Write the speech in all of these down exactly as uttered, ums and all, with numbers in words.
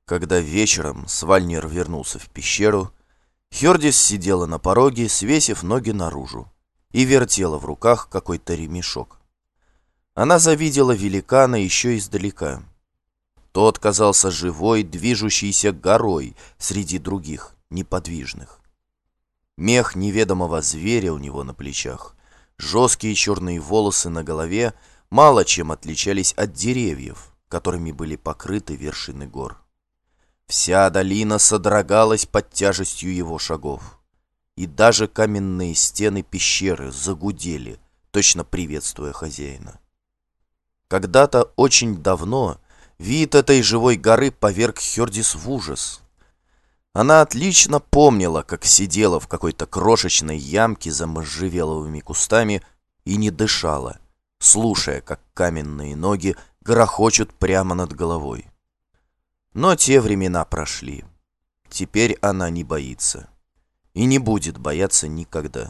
Когда вечером Свальнир вернулся в пещеру, Хёрдис сидела на пороге, свесив ноги наружу, и вертела в руках какой-то ремешок. Она завидела великана еще издалека. Тот казался живой, движущейся горой среди других, неподвижных. Мех неведомого зверя у него на плечах, жесткие черные волосы на голове мало чем отличались от деревьев, которыми были покрыты вершины гор. Вся долина содрогалась под тяжестью его шагов, и даже каменные стены пещеры загудели, точно приветствуя хозяина. Когда-то очень давно вид этой живой горы поверг Хёрдис в ужас. Она отлично помнила, как сидела в какой-то крошечной ямке за можжевеловыми кустами и не дышала, слушая, как каменные ноги грохочут прямо над головой. Но те времена прошли. Теперь она не боится. И не будет бояться никогда.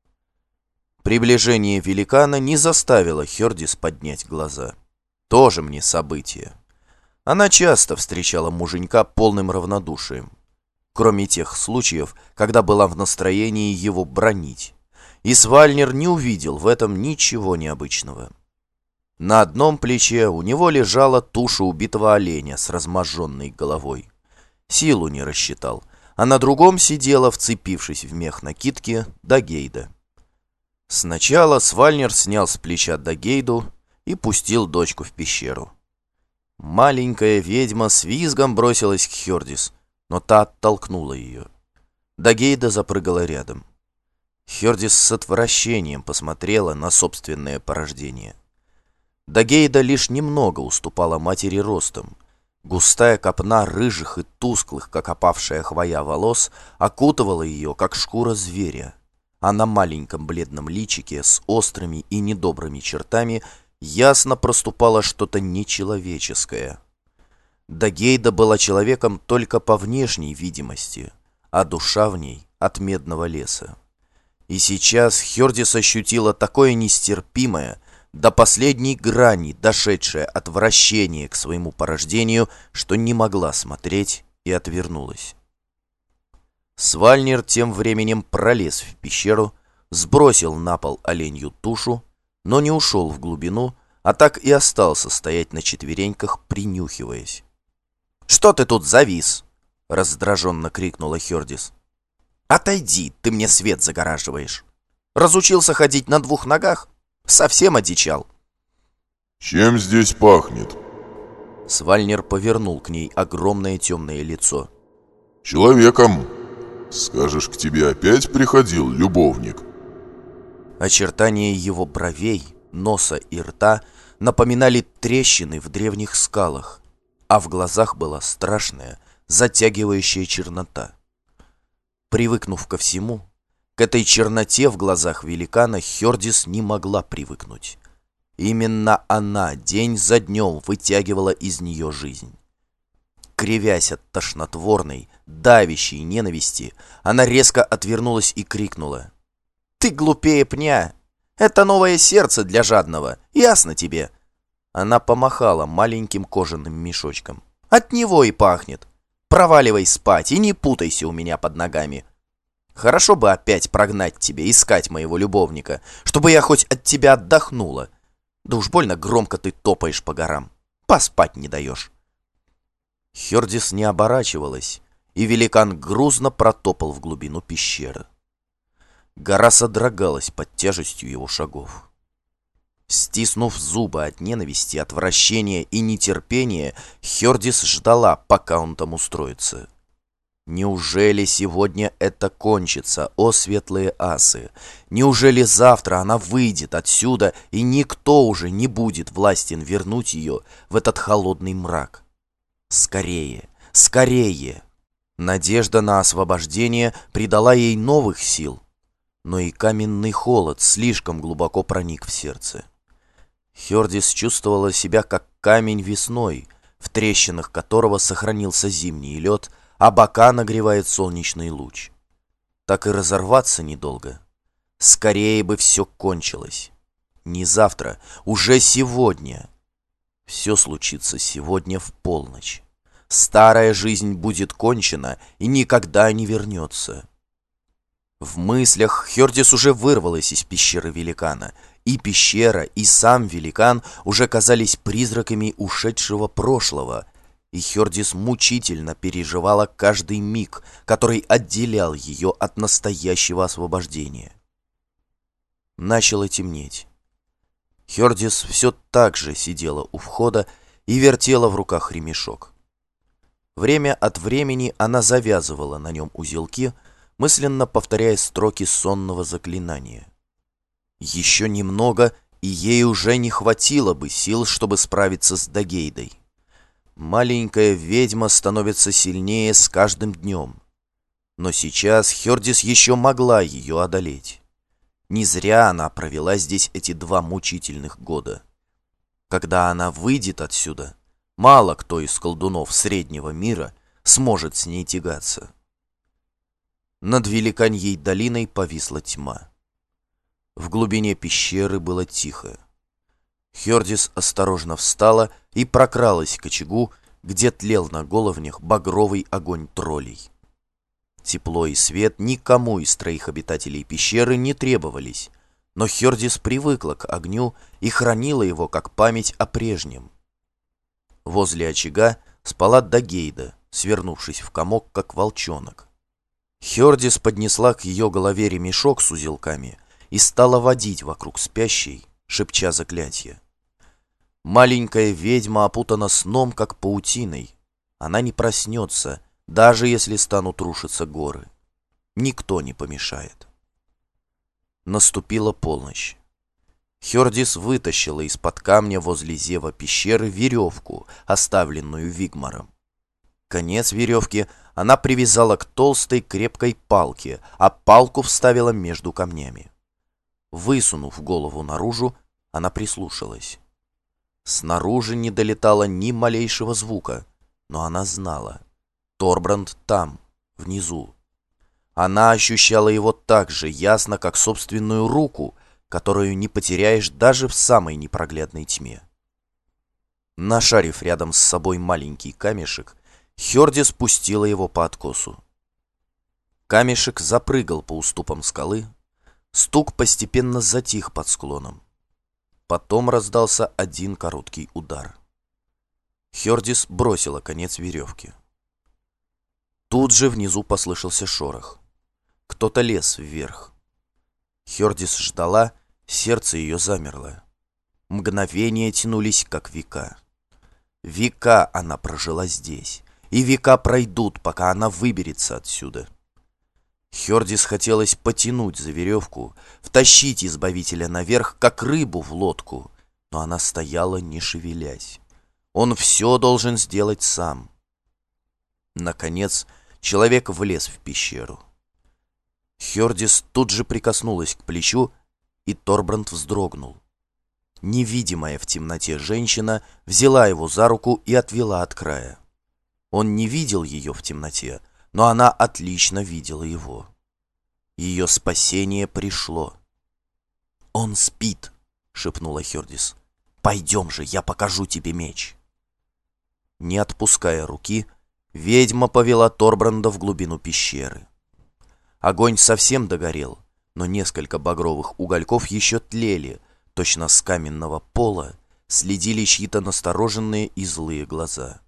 Приближение великана не заставило Хёрдис поднять глаза. Тоже мне событие. Она часто встречала муженька полным равнодушием, кроме тех случаев, когда была в настроении его бранить. И Свальнир не увидел в этом ничего необычного. На одном плече у него лежала туша убитого оленя с разможженной головой. Силу не рассчитал, а на другом сидела, вцепившись в мех накидки, Дагейда. Сначала Свальнир снял с плеча Дагейду и пустил дочку в пещеру. Маленькая ведьма с визгом бросилась к Хёрдис, но та оттолкнула ее. Дагейда запрыгала рядом. Хёрдис с отвращением посмотрела на собственное порождение. Дагейда лишь немного уступала матери ростом. Густая копна рыжих и тусклых, как опавшая хвоя, волос окутывала ее, как шкура зверя, а на маленьком бледном личике с острыми и недобрыми чертами ясно проступало что-то нечеловеческое. Дагейда была человеком только по внешней видимости, а душа в ней от медного леса. И сейчас Хёрдис ощутила такое нестерпимое, до последней грани дошедшее отвращение к своему порождению, что не могла смотреть и отвернулась. Свальнир тем временем пролез в пещеру, сбросил на пол оленью тушу, но не ушел в глубину, а так и остался стоять на четвереньках, принюхиваясь. «Что ты тут завис?» — раздраженно крикнула Хёрдис. «Отойди, ты мне свет загораживаешь. Разучился ходить на двух ногах? Совсем одичал». «Чем здесь пахнет?» Свальнир повернул к ней огромное темное лицо. «Человеком. Скажешь, к тебе опять приходил любовник?» Очертания его бровей, носа и рта напоминали трещины в древних скалах, а в глазах была страшная, затягивающая чернота. Привыкнув ко всему, к этой черноте в глазах великана Хёрдис не могла привыкнуть. Именно она день за днем вытягивала из нее жизнь. Кривясь от тошнотворной, давящей ненависти, она резко отвернулась и крикнула: «Ты глупее пня! Это новое сердце для жадного, ясно тебе?» Она помахала маленьким кожаным мешочком. «От него и пахнет! Проваливай спать и не путайся у меня под ногами! Хорошо бы опять прогнать тебя, искать моего любовника, чтобы я хоть от тебя отдохнула. Да уж больно громко ты топаешь по горам, поспать не даешь». Хёрдис не оборачивалась, и великан грузно протопал в глубину пещеры. Гора содрогалась под тяжестью его шагов. Стиснув зубы от ненависти, отвращения и нетерпения, Хёрдис ждала, пока он там устроится. Неужели сегодня это кончится, о светлые асы? Неужели завтра она выйдет отсюда, и никто уже не будет властен вернуть ее в этот холодный мрак? Скорее, скорее! Надежда на освобождение придала ей новых сил, но и каменный холод слишком глубоко проник в сердце. Хёрдис чувствовала себя как камень весной, в трещинах которого сохранился зимний лед, а бока нагревает солнечный луч. Так и разорваться недолго. Скорее бы все кончилось. Не завтра, уже сегодня. Все случится сегодня в полночь. старая жизнь будет кончена и никогда не вернется. В мыслях Хердис уже вырвалась из пещеры великана, и пещера, и сам великан уже казались призраками ушедшего прошлого, и Хердис мучительно переживала каждый миг, который отделял ее от настоящего освобождения. Начало темнеть. Хердис все так же сидела у входа и вертела в руках ремешок. Время от времени она завязывала на нем узелки, мысленно повторяя строки сонного заклинания. Еще немного, и ей уже не хватило бы сил, чтобы справиться с Дагейдой. Маленькая ведьма становится сильнее с каждым днем. Но сейчас Хердис еще могла ее одолеть. Не зря она провела здесь эти два мучительных года. Когда она выйдет отсюда, мало кто из колдунов среднего мира сможет с ней тягаться. Над великаньей долиной повисла тьма. В глубине пещеры было тихо. Хердис осторожно встала и прокралась к очагу, где тлел на головнях багровый огонь троллей. Тепло и свет никому из троих обитателей пещеры не требовались, но Хердис привыкла к огню и хранила его как память о прежнем. Возле очага спала Дагейда, свернувшись в комок, как волчонок. Хердис поднесла к ее голове ремешок с узелками и стала водить вокруг спящей, шепча заклятие. Маленькая ведьма опутана сном, как паутиной. Она не проснется, даже если станут рушиться горы. Никто не помешает. Наступила полночь. Хердис вытащила из-под камня возле зева пещеры веревку, оставленную Вигмаром. Конец веревки она привязала к толстой крепкой палке, а палку вставила между камнями. Высунув голову наружу, она прислушалась. Снаружи не долетало ни малейшего звука, но она знала. Торбранд там, внизу. Она ощущала его так же ясно, как собственную руку, которую не потеряешь даже в самой непроглядной тьме. Нашарив рядом с собой маленький камешек, Хердис спустила его по откосу. Камешек запрыгал по уступам скалы, стук постепенно затих под склоном. Потом раздался один короткий удар. Хердис бросила конец веревки. Тут же внизу послышался шорох. Кто-то лез вверх. Хердис ждала, сердце ее замерло. Мгновения тянулись, как века. Века она прожила здесь, и века пройдут, пока она выберется отсюда. Хердис хотелось потянуть за веревку, втащить избавителя наверх, как рыбу в лодку, но она стояла, не шевелясь. Он все должен сделать сам. Наконец, человек влез в пещеру. Хердис тут же прикоснулась к плечу, и Торбранд вздрогнул. Невидимая в темноте женщина взяла его за руку и отвела от края. Он не видел ее в темноте, но она отлично видела его. Ее спасение пришло. «Он спит», — шепнула Хердис. «Пойдем же, я покажу тебе меч». Не отпуская руки, ведьма повела Торбранда в глубину пещеры. Огонь совсем догорел, но несколько багровых угольков еще тлели, точно с каменного пола следили чьи-то настороженные и злые глаза.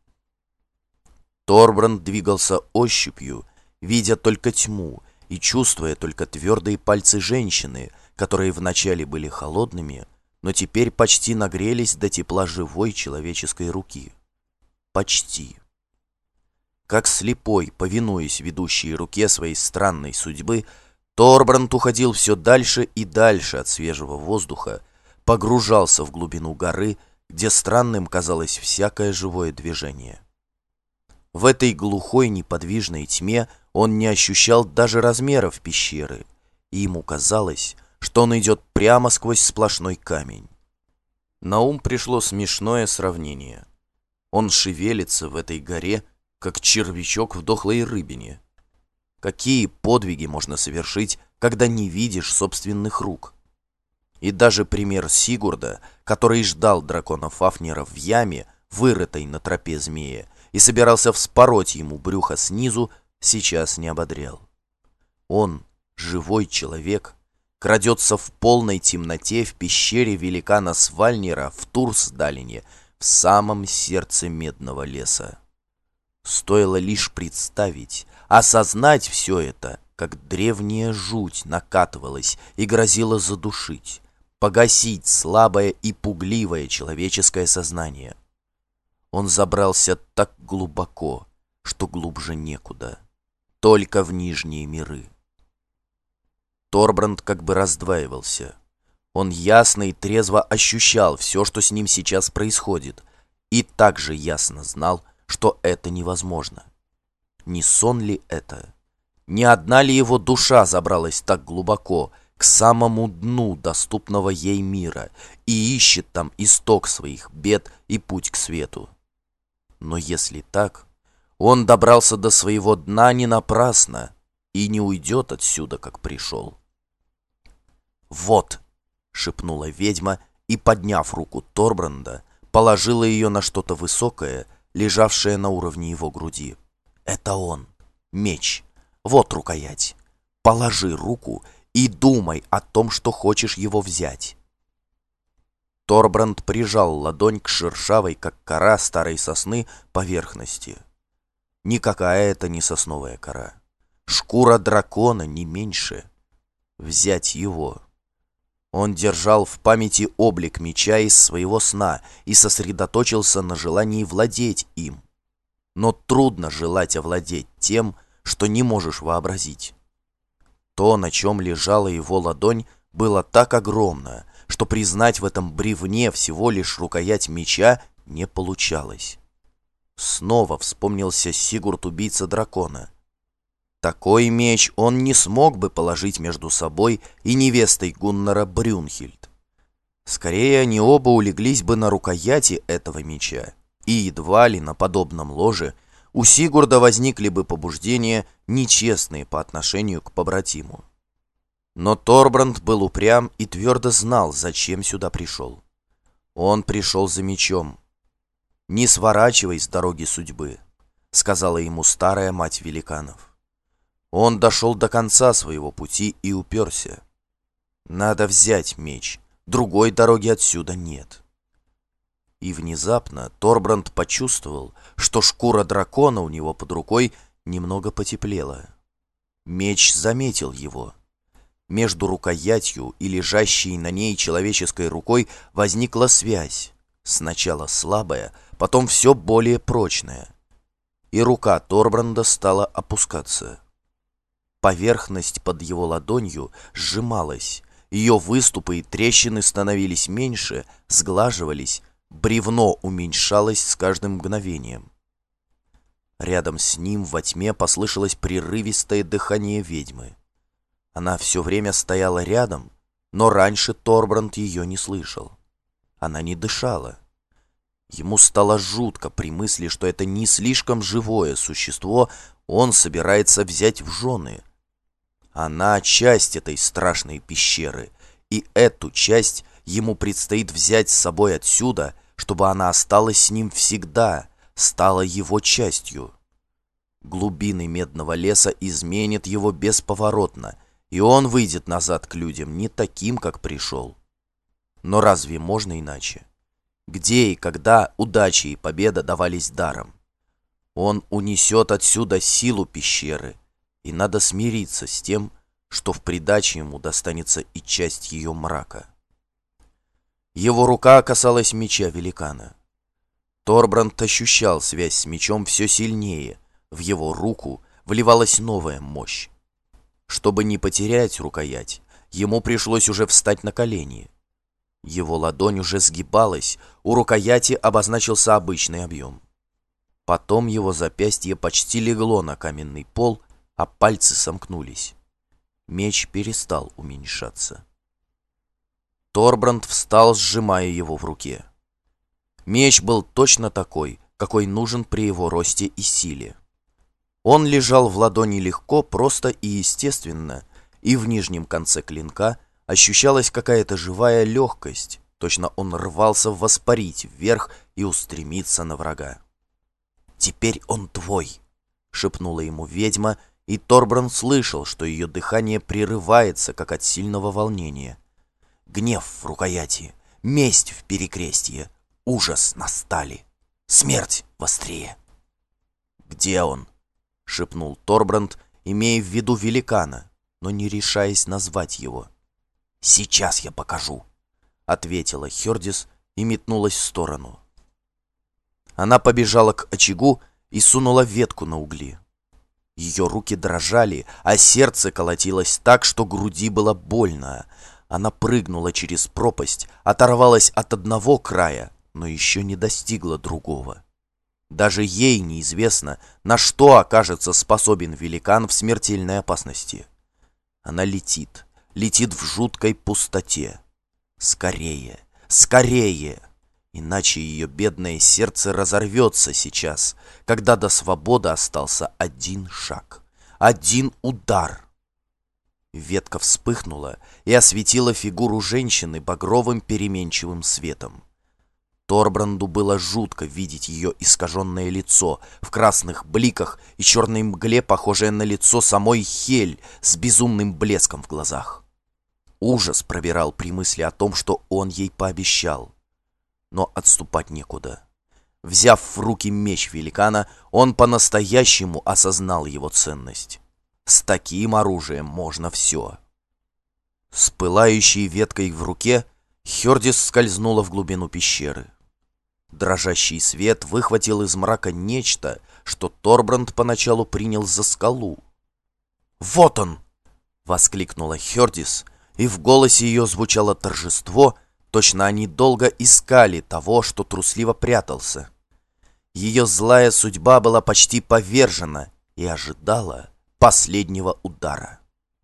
Торбранд двигался ощупью, видя только тьму и чувствуя только твердые пальцы женщины, которые вначале были холодными, но теперь почти нагрелись до тепла живой человеческой руки. Почти. Как слепой, повинуясь ведущей руке своей странной судьбы, Торбранд уходил все дальше и дальше от свежего воздуха, погружался в глубину горы, где странным казалось всякое живое движение. В этой глухой неподвижной тьме он не ощущал даже размеров пещеры, и ему казалось, что он идет прямо сквозь сплошной камень. На ум пришло смешное сравнение. Он шевелится в этой горе, как червячок в дохлой рыбине. Какие подвиги можно совершить, когда не видишь собственных рук? И даже пример Сигурда, который ждал дракона Фафнира в яме, вырытой на тропе змея, и собирался вспороть ему брюхо снизу, сейчас не ободрял. Он, живой человек, крадется в полной темноте в пещере великана Свальнира в Турсдалине, в самом сердце медного леса. Стоило лишь представить, осознать все это, как древняя жуть накатывалась и грозила задушить, погасить слабое и пугливое человеческое сознание. Он забрался так глубоко, что глубже некуда, только в нижние миры. Торбранд как бы раздваивался. Он ясно и трезво ощущал все, что с ним сейчас происходит, и также ясно знал, что это невозможно. Не сон ли это? Не одна ли его душа забралась так глубоко, к самому дну доступного ей мира, и ищет там исток своих бед и путь к свету? Но если так, он добрался до своего дна не напрасно и не уйдет отсюда, как пришел. «Вот!» — шепнула ведьма и, подняв руку Торбранда, положила ее на что-то высокое, лежавшее на уровне его груди. «Это он, меч. Вот рукоять. Положи руку и думай о том, что хочешь его взять». Торбранд прижал ладонь к шершавой, как кора старой сосны, поверхности. Никакая это не сосновая кора. Шкура дракона не меньше. Взять его. Он держал в памяти облик меча из своего сна и сосредоточился на желании владеть им. Но трудно желать овладеть тем, что не можешь вообразить. То, на чем лежала его ладонь, было так огромно, что признать в этом бревне всего лишь рукоять меча не получалось. Снова вспомнился Сигурд, убийца дракона. Такой меч он не смог бы положить между собой и невестой Гуннара Брюнхильд. Скорее, они оба улеглись бы на рукояти этого меча, и едва ли на подобном ложе у Сигурда возникли бы побуждения, нечестные по отношению к побратиму. Но Торбранд был упрям и твердо знал, зачем сюда пришел. Он пришел за мечом. «Не сворачивай с дороги судьбы», — сказала ему старая мать великанов. Он дошел до конца своего пути и уперся. Надо взять меч, другой дороги отсюда нет. И внезапно Торбранд почувствовал, что шкура дракона у него под рукой немного потеплела. Меч заметил его. Между рукоятью и лежащей на ней человеческой рукой возникла связь, сначала слабая, потом все более прочная. И рука Торбранда стала опускаться. Поверхность под его ладонью сжималась, ее выступы и трещины становились меньше, сглаживались, бревно уменьшалось с каждым мгновением. Рядом с ним во тьме послышалось прерывистое дыхание ведьмы. Она все время стояла рядом, но раньше Торбранд ее не слышал. Она не дышала. Ему стало жутко при мысли, что это не слишком живое существо он собирается взять в жены. Она часть этой страшной пещеры, и эту часть ему предстоит взять с собой отсюда, чтобы она осталась с ним всегда, стала его частью. Глубины медного леса изменят его бесповоротно, и он выйдет назад к людям не таким, как пришел. Но разве можно иначе? Где и когда удача и победа давались даром? Он унесет отсюда силу пещеры, и надо смириться с тем, что в придаче ему достанется и часть ее мрака. Его рука касалась меча великана. Торбранд ощущал связь с мечом все сильнее, в его руку вливалась новая мощь. Чтобы не потерять рукоять, ему пришлось уже встать на колени. Его ладонь уже сгибалась, у рукояти обозначился обычный объем. Потом его запястье почти легло на каменный пол, а пальцы сомкнулись. Меч перестал уменьшаться. Торбранд встал, сжимая его в руке. Меч был точно такой, какой нужен при его росте и силе. Он лежал в ладони легко, просто и естественно, и в нижнем конце клинка ощущалась какая-то живая легкость, точно он рвался воспарить вверх и устремиться на врага. «Теперь он твой», — шепнула ему ведьма, и Торбранд слышал, что ее дыхание прерывается, как от сильного волнения. Гнев в рукояти, месть в перекрестье, ужас на стали, смерть в острие. «Где он?» — шепнул Торбранд, имея в виду великана, но не решаясь назвать его. «Сейчас я покажу», — ответила Хердис и метнулась в сторону. Она побежала к очагу и сунула ветку на угли. Ее руки дрожали, а сердце колотилось так, что груди было больно. Она прыгнула через пропасть, оторвалась от одного края, но еще не достигла другого. Даже ей неизвестно, на что окажется способен великан в смертельной опасности. Она летит, летит в жуткой пустоте. Скорее, скорее! Иначе ее бедное сердце разорвется сейчас, когда до свободы остался один шаг, один удар. Ветка вспыхнула и осветила фигуру женщины багровым переменчивым светом. Торбранду было жутко видеть ее искаженное лицо в красных бликах и черной мгле, похожее на лицо самой Хель с безумным блеском в глазах. Ужас пробирал при мысли о том, что он ей пообещал. Но отступать некуда. Взяв в руки меч великана, он по-настоящему осознал его ценность. С таким оружием можно все. С пылающей веткой в руке Хердис скользнула в глубину пещеры. Дрожащий свет выхватил из мрака нечто, что Торбранд поначалу принял за скалу. «Вот он!» — воскликнула Хердис, и в голосе ее звучало торжество. Точно они долго искали того, что трусливо прятался. Ее злая судьба была почти повержена и ожидала последнего удара.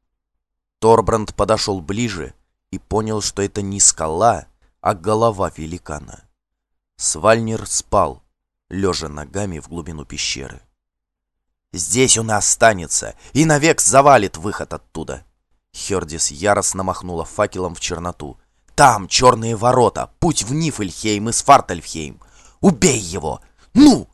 Торбранд подошел ближе и понял, что это не скала, а голова великана. Свальнир спал, лежа ногами в глубину пещеры. «Здесь он и останется, и навек завалит выход оттуда!» Хердис яростно махнула факелом в черноту. «Там черные ворота, путь в Нифльхейм и Свартальфхейм. Убей его! Ну!»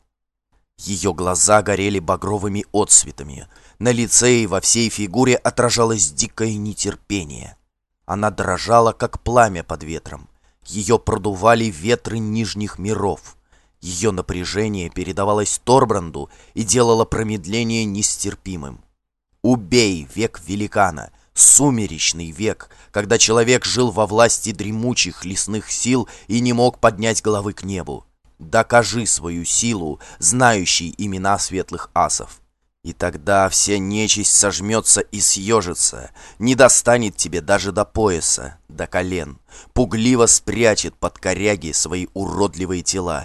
Ее глаза горели багровыми отсветами. На лице и во всей фигуре отражалось дикое нетерпение. Она дрожала, как пламя под ветром. Ее продували ветры нижних миров. Ее напряжение передавалось Торбранду и делало промедление нестерпимым. «Убей век великана!» Сумеречный век, когда человек жил во власти дремучих лесных сил и не мог поднять головы к небу. Докажи свою силу, знающий имена светлых асов. И тогда вся нечисть сожмется и съежится, не достанет тебе даже до пояса, до колен, пугливо спрячет под коряги свои уродливые тела.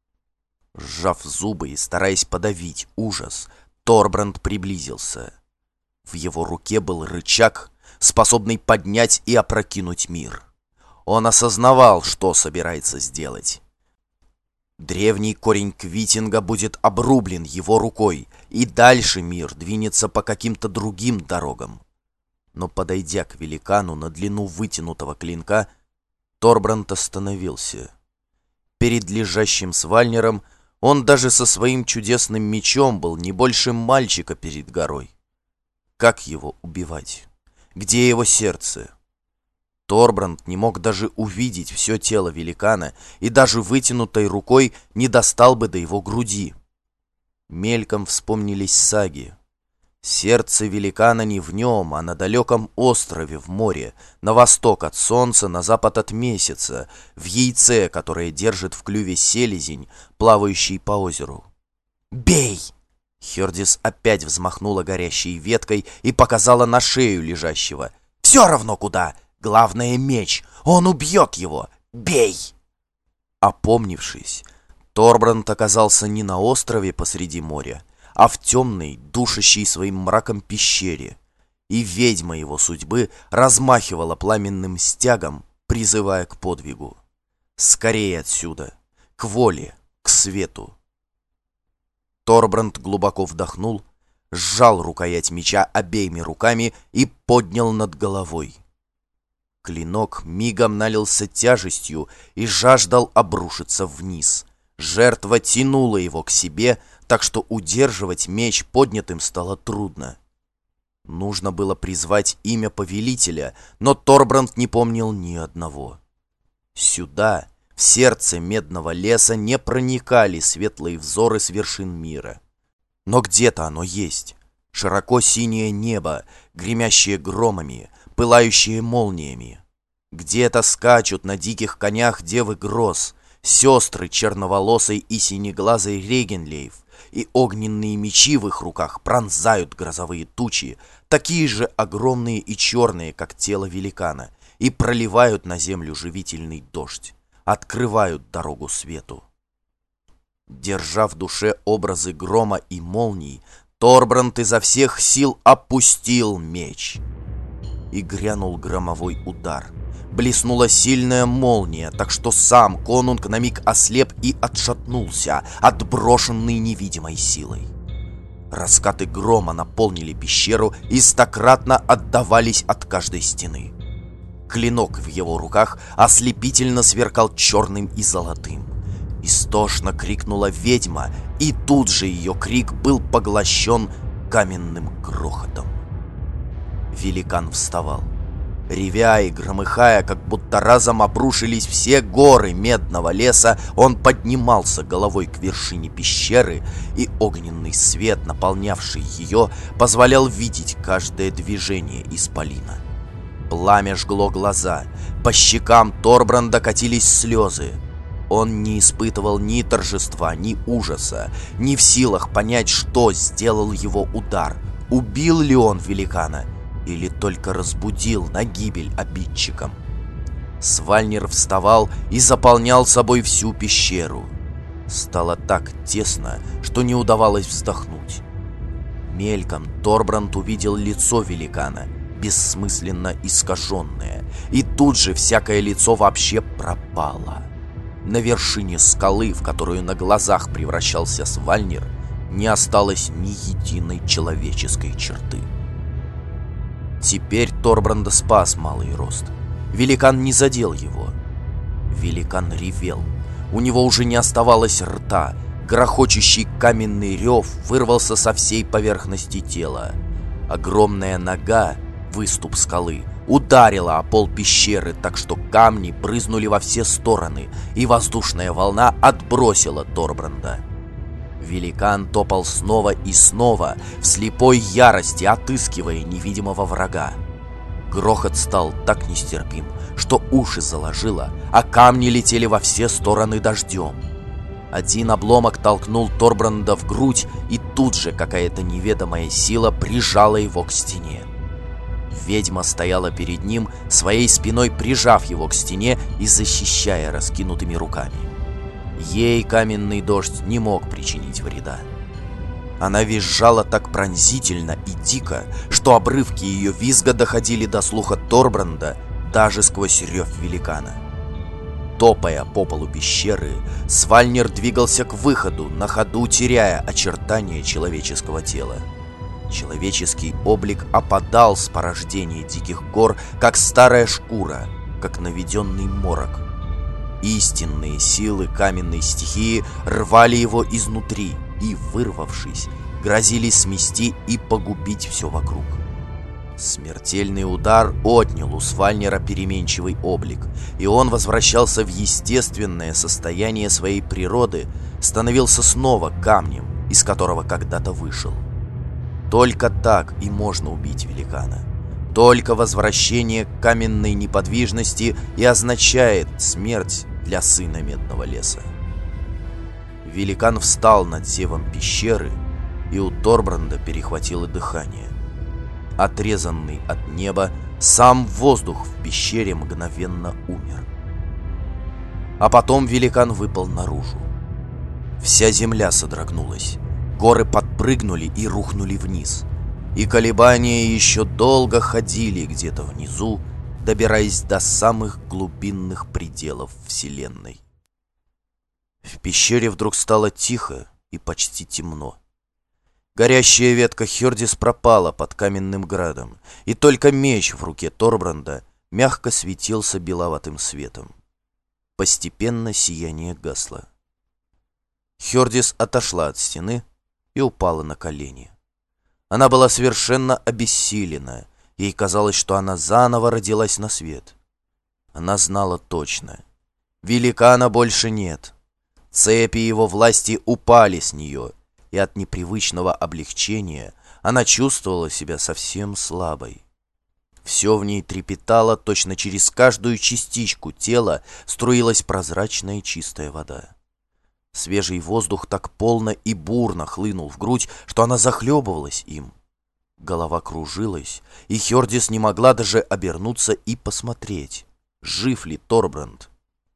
Сжав зубы и стараясь подавить ужас, Торбранд приблизился. В его руке был рычаг, способный поднять и опрокинуть мир. Он осознавал, что собирается сделать. Древний корень Квитинга будет обрублен его рукой, и дальше мир двинется по каким-то другим дорогам. Но, подойдя к великану на длину вытянутого клинка, Торбранд остановился. Перед лежащим Свальниром он даже со своим чудесным мечом был не больше мальчика перед горой. Как его убивать? Где его сердце? Торбранд не мог даже увидеть все тело великана и даже вытянутой рукой не достал бы до его груди. Мельком вспомнились саги. Сердце великана не в нем, а на далеком острове в море, на восток от солнца, на запад от месяца, в яйце, которое держит в клюве селезень, плавающий по озеру. «Бей!» Хердис опять взмахнула горящей веткой и показала на шею лежащего. «Все равно куда! Главное — меч! Он убьет его! Бей!» Опомнившись, Торбранд оказался не на острове посреди моря, а в темной, душащей своим мраком пещере, и ведьма его судьбы размахивала пламенным стягом, призывая к подвигу. Скорее отсюда, к воле, к свету. Торбранд глубоко вдохнул, сжал рукоять меча обеими руками и поднял над головой. Клинок мигом налился тяжестью и жаждал обрушиться вниз. Жертва тянула его к себе, так что удерживать меч поднятым стало трудно. Нужно было призвать имя повелителя, но Торбранд не помнил ни одного. Сюда, в сердце Медного леса, не проникали светлые взоры с вершин мира. Но где-то оно есть. Широко синее небо, гремящее громами, пылающее молниями. Где-то скачут на диких конях девы гроз, сестры черноволосой и синеглазой Регенлейф, и огненные мечи в их руках пронзают грозовые тучи, такие же огромные и черные, как тело великана, и проливают на землю живительный дождь, открывают дорогу свету. Держа в душе образы грома и молний, Торбранд изо всех сил опустил меч. И грянул громовой удар. Блеснула сильная молния, так что сам конунг на миг ослеп и отшатнулся, отброшенный невидимой силой. Раскаты грома наполнили пещеру и стократно отдавались от каждой стены. Клинок в его руках ослепительно сверкал черным и золотым. Истошно крикнула ведьма, и тут же ее крик был поглощен каменным грохотом. Великан вставал. Ревя и громыхая, как будто разом обрушились все горы Медного леса, он поднимался головой к вершине пещеры, и огненный свет, наполнявший ее, позволял видеть каждое движение исполина. Пламя жгло глаза, по щекам Торбранда катились слезы. Он не испытывал ни торжества, ни ужаса, не в силах понять, что сделал его удар. Убил ли он великана или только разбудил на гибель обидчикам? Свальнир вставал и заполнял собой всю пещеру. Стало так тесно, что не удавалось вздохнуть. Мельком Торбранд увидел лицо великана, бессмысленно искаженное, и тут же всякое лицо вообще пропало. На вершине скалы, в которую на глазах превращался Свальнир, не осталось ни единой человеческой черты. Теперь Торбранда спас малый рост. Великан не задел его. Великан ревел. У него уже не оставалось рта. Грохочущий каменный рев вырвался со всей поверхности тела. Огромная нога, выступ скалы, ударила о пол пещеры, так что камни брызнули во все стороны, и воздушная волна отбросила Торбранда. Великан топал снова и снова, в слепой ярости отыскивая невидимого врага. Грохот стал так нестерпим, что уши заложило, а камни летели во все стороны дождем. Один обломок толкнул Торбранда в грудь, и тут же какая-то неведомая сила прижала его к стене. Ведьма стояла перед ним, своей спиной прижав его к стене и защищая раскинутыми руками. Ей каменный дождь не мог причинить вреда. Она визжала так пронзительно и дико, что обрывки ее визга доходили до слуха Торбранда даже сквозь рев великана. Топая по полу пещеры, Свальнир двигался к выходу, на ходу теряя очертания человеческого тела. Человеческий облик опадал с порождения диких гор, как старая шкура, как наведенный морок. Истинные силы каменной стихии рвали его изнутри и, вырвавшись, грозили смести и погубить все вокруг. Смертельный удар отнял у Свальнира переменчивый облик, и он возвращался в естественное состояние своей природы, становился снова камнем, из которого когда-то вышел. Только так и можно убить великана. Только возвращение к каменной неподвижности и означает смерть для сына Медного леса. Великан встал над зевом пещеры, и у Торбранда перехватило дыхание. Отрезанный от неба, сам воздух в пещере мгновенно умер. А потом великан выпал наружу. Вся земля содрогнулась, горы подпрыгнули и рухнули вниз, и колебания еще долго ходили где-то внизу, добираясь до самых глубинных пределов Вселенной. В пещере вдруг стало тихо и почти темно. Горящая ветка Хердис пропала под каменным градом, и только меч в руке Торбранда мягко светился беловатым светом. Постепенно сияние гасло. Хердис отошла от стены и упала на колени. Она была совершенно обессилена. Ей казалось, что она заново родилась на свет. Она знала точно. Великана больше нет. Цепи его власти упали с нее, и от непривычного облегчения она чувствовала себя совсем слабой. Все в ней трепетало, точно через каждую частичку тела струилась прозрачная чистая вода. Свежий воздух так полно и бурно хлынул в грудь, что она захлебывалась им. Голова кружилась, и Хердис не могла даже обернуться и посмотреть, жив ли Торбранд.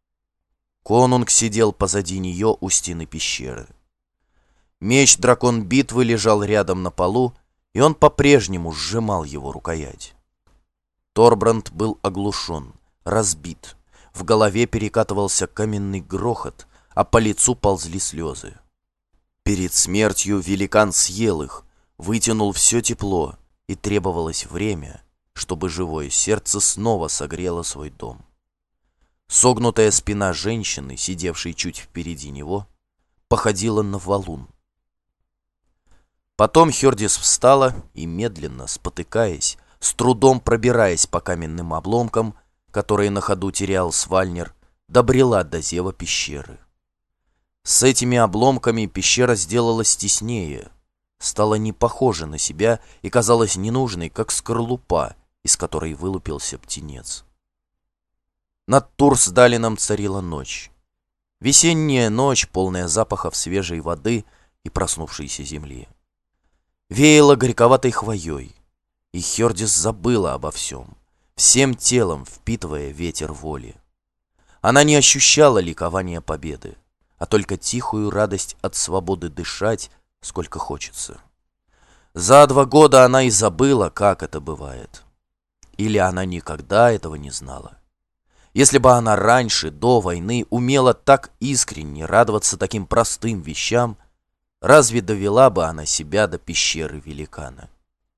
Конунг сидел позади нее у стены пещеры. Меч-дракон битвы лежал рядом на полу, и он по-прежнему сжимал его рукоять. Торбранд был оглушен, разбит, в голове перекатывался каменный грохот, а по лицу ползли слезы. Перед смертью великан съел их, вытянул все тепло, и требовалось время, чтобы живое сердце снова согрело свой дом. Согнутая спина женщины, сидевшей чуть впереди него, походила на валун. Потом Хердис встала и, медленно, спотыкаясь, с трудом пробираясь по каменным обломкам, которые на ходу терял Свальнер, добрела до зева пещеры. С этими обломками пещера сделалась теснее, стала не похожа на себя и казалась ненужной, как скорлупа, из которой вылупился птенец. Над Турсдалином царила ночь. Весенняя ночь, полная запахов свежей воды и проснувшейся земли. Веяло горьковатой хвоей, и Хердис забыла обо всем, всем телом впитывая ветер воли. Она не ощущала ликования победы, а только тихую радость от свободы дышать, сколько хочется. За два года она и забыла, как это бывает. Или она никогда этого не знала. Если бы она раньше, до войны, умела так искренне радоваться таким простым вещам, разве довела бы она себя до пещеры великана?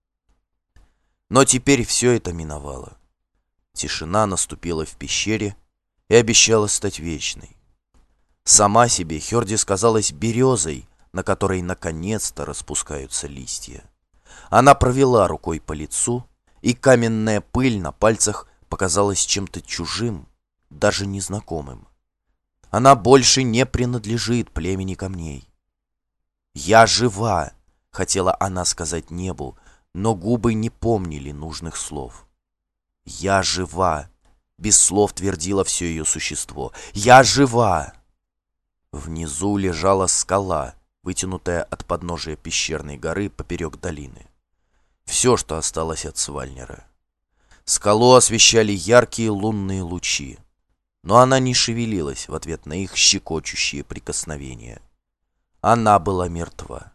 Но теперь все это миновало. Тишина наступила в пещере и обещала стать вечной. Сама себе Хердис казалась березой, на которой наконец-то распускаются листья. Она провела рукой по лицу, и каменная пыль на пальцах показалась чем-то чужим, даже незнакомым. Она больше не принадлежит племени камней. «Я жива!» — хотела она сказать небу, но губы не помнили нужных слов. «Я жива!» — без слов твердило все ее существо. «Я жива!» Внизу лежала скала, вытянутая от подножия пещерной горы поперек долины. Все, что осталось от Свальнера. Скалу освещали яркие лунные лучи, но она не шевелилась в ответ на их щекочущие прикосновения. Она была мертва.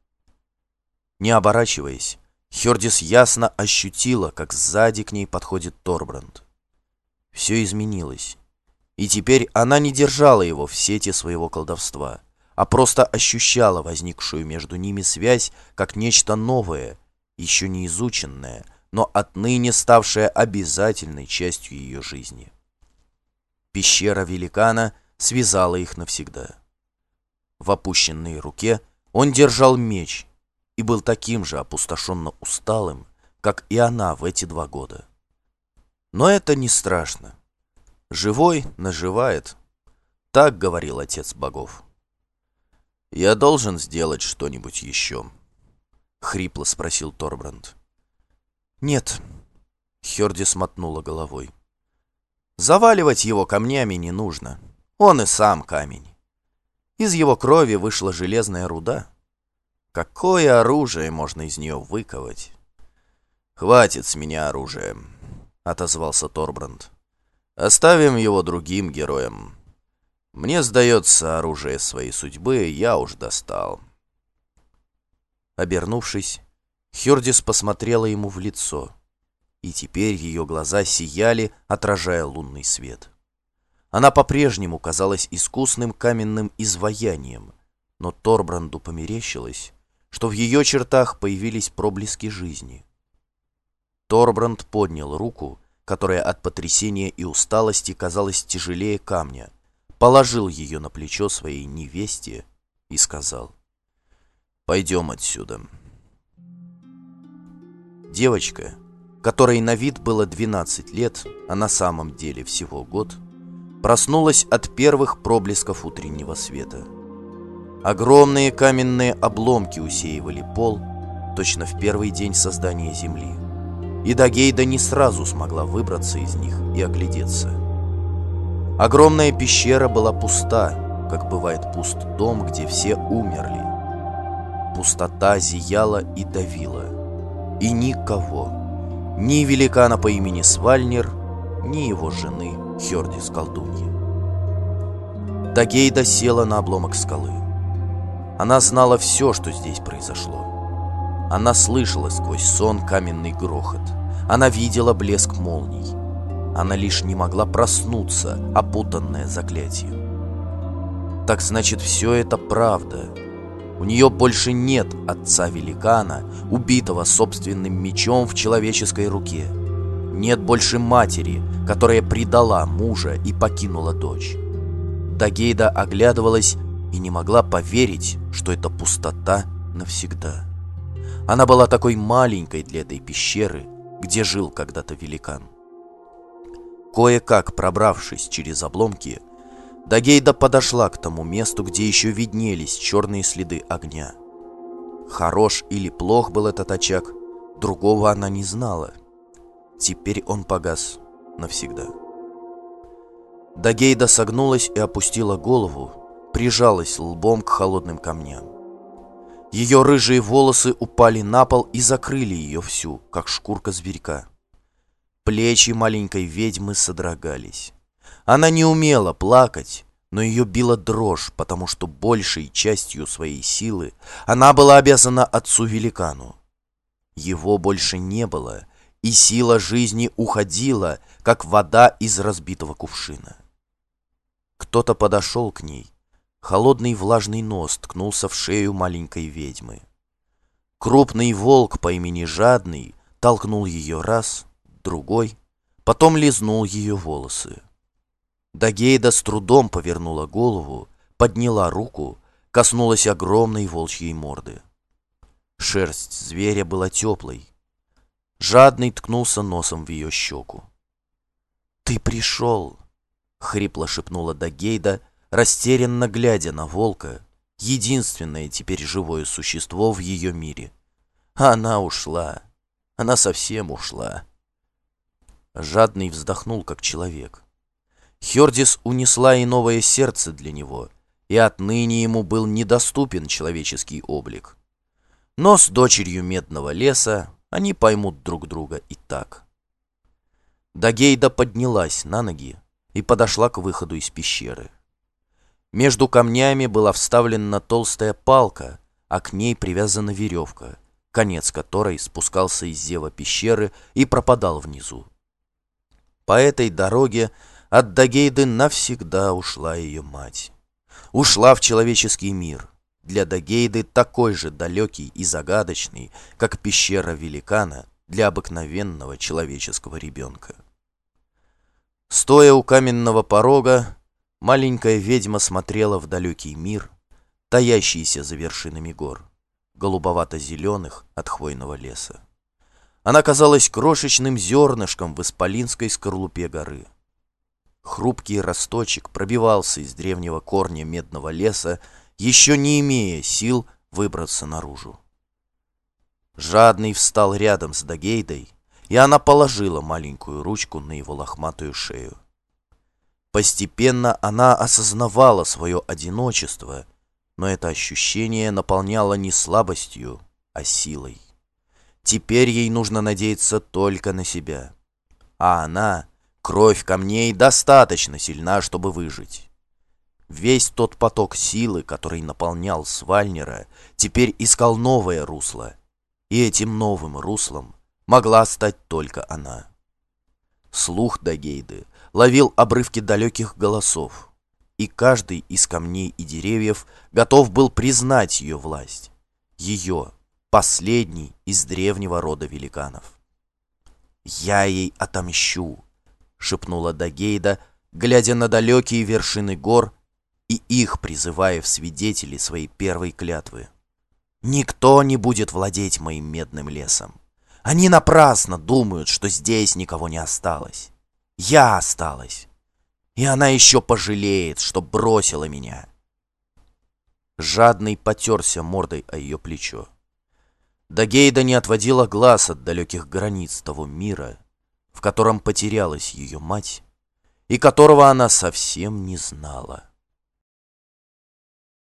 Не оборачиваясь, Хердис ясно ощутила, как сзади к ней подходит Торбранд. Все изменилось, и теперь она не держала его в сети своего колдовства, а просто ощущала возникшую между ними связь как нечто новое, еще не изученное, но отныне ставшее обязательной частью ее жизни. Пещера великана связала их навсегда. В опущенной руке он держал меч и был таким же опустошенно усталым, как и она в эти два года. Но это не страшно. Живой наживает. Так говорил отец богов. «Я должен сделать что-нибудь еще?» — хрипло спросил Торбранд. «Нет», — Хердис мотнула головой. «Заваливать его камнями не нужно. Он и сам камень. Из его крови вышла железная руда. Какое оружие можно из нее выковать?» «Хватит с меня оружия», — отозвался Торбранд. «Оставим его другим героям. Мне, сдается, оружие своей судьбы я уж достал». Обернувшись, Хердис посмотрела ему в лицо, и теперь ее глаза сияли, отражая лунный свет. Она по-прежнему казалась искусным каменным изваянием, но Торбранду померещилось, что в ее чертах появились проблески жизни. Торбранд поднял руку, которая от потрясения и усталости казалась тяжелее камня, положил ее на плечо своей невесте и сказал: Пойдем отсюда. Девочка, которой на вид было двенадцать лет, а на самом деле всего год, проснулась от первых проблесков утреннего света. Огромные каменные обломки усеивали пол, точно в первый день создания земли, и Дагейда не сразу смогла выбраться из них и оглядеться. Огромная пещера была пуста, как бывает пуст дом, где все умерли. Пустота зияла и давила, и никого, ни великана по имени Свальнир, ни его жены Хёрдис-колдуньи. Дагейда села на обломок скалы. Она знала все, что здесь произошло. Она слышала сквозь сон каменный грохот. Она видела блеск молний. Она лишь не могла проснуться, опутанная заклятием. Так значит, все это правда. У нее больше нет отца-великана, убитого собственным мечом в человеческой руке. Нет больше матери, которая предала мужа и покинула дочь. Дагейда оглядывалась и не могла поверить, что это пустота навсегда. Она была такой маленькой для этой пещеры, где жил когда-то великан. Кое-как пробравшись через обломки, Дагейда подошла к тому месту, где еще виднелись черные следы огня. Хорош или плох был этот очаг, другого она не знала. Теперь он погас навсегда. Дагейда согнулась и опустила голову, прижалась лбом к холодным камням. Ее рыжие волосы упали на пол и закрыли ее всю, как шкурка зверька. Плечи маленькой ведьмы содрогались. Она не умела плакать, но ее била дрожь, потому что большей частью своей силы она была обязана отцу-великану. Его больше не было, и сила жизни уходила, как вода из разбитого кувшина. Кто-то подошел к ней. Холодный влажный нос ткнулся в шею маленькой ведьмы. Крупный волк по имени Жадный толкнул ее раз, другой, потом лизнул ее волосы. Дагейда с трудом повернула голову, подняла руку, коснулась огромной волчьей морды. Шерсть зверя была теплой. Жадный ткнулся носом в ее щеку. «Ты пришел!» — хрипло шепнула Дагейда, растерянно глядя на волка, единственное теперь живое существо в ее мире. А она ушла. Она совсем ушла. Жадный вздохнул, как человек. Хёрдис унесла и новое сердце для него, и отныне ему был недоступен человеческий облик. Но с дочерью Медного леса они поймут друг друга и так. Дагейда поднялась на ноги и подошла к выходу из пещеры. Между камнями была вставлена толстая палка, а к ней привязана веревка, конец которой спускался из зева пещеры и пропадал внизу. По этой дороге от Дагейды навсегда ушла ее мать. Ушла в человеческий мир, для Дагейды такой же далекий и загадочный, как пещера великана для обыкновенного человеческого ребенка. Стоя у каменного порога, маленькая ведьма смотрела в далекий мир, таящийся за вершинами гор, голубовато-зеленых от хвойного леса. Она казалась крошечным зернышком в исполинской скорлупе горы. Хрупкий росточек пробивался из древнего корня Медного леса, еще не имея сил выбраться наружу. Жадный встал рядом с Дагейдой, и она положила маленькую ручку на его лохматую шею. Постепенно она осознавала свое одиночество, но это ощущение наполняло не слабостью, а силой. Теперь ей нужно надеяться только на себя. А она, кровь камней, достаточно сильна, чтобы выжить. Весь тот поток силы, который наполнял Свальнира, теперь искал новое русло, и этим новым руслом могла стать только она. Слух Дагейды ловил обрывки далеких голосов, и каждый из камней и деревьев готов был признать ее власть, ее, последний из древнего рода великанов. «Я ей отомщу», — шепнула Дагейда, глядя на далекие вершины гор и их призывая в свидетели своей первой клятвы. Никто не будет владеть моим медным лесом. Они напрасно думают, что здесь никого не осталось. Я осталась. И она еще пожалеет, что бросила меня. Жадный потерся мордой о ее плечо. Дагейда не отводила глаз от далеких границ того мира, в котором потерялась ее мать, и которого она совсем не знала.